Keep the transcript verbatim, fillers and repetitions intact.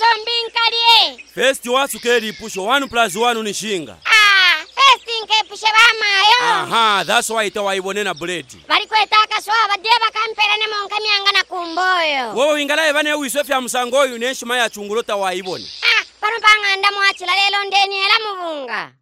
sombinkalie. First wasukeli pusho one plus one ni shinga. Ah, first nke pushe bamayo. Aha, that's why itawaibonena bread. Bali kwetaka swa badeba kampera ne monka myanga na kumboyo. Wowe wingalaye bane wisofya musango oyu nenshima ya chungulota waibone. Ah, pano panganda mwachila lelo ndeni hela mubunga.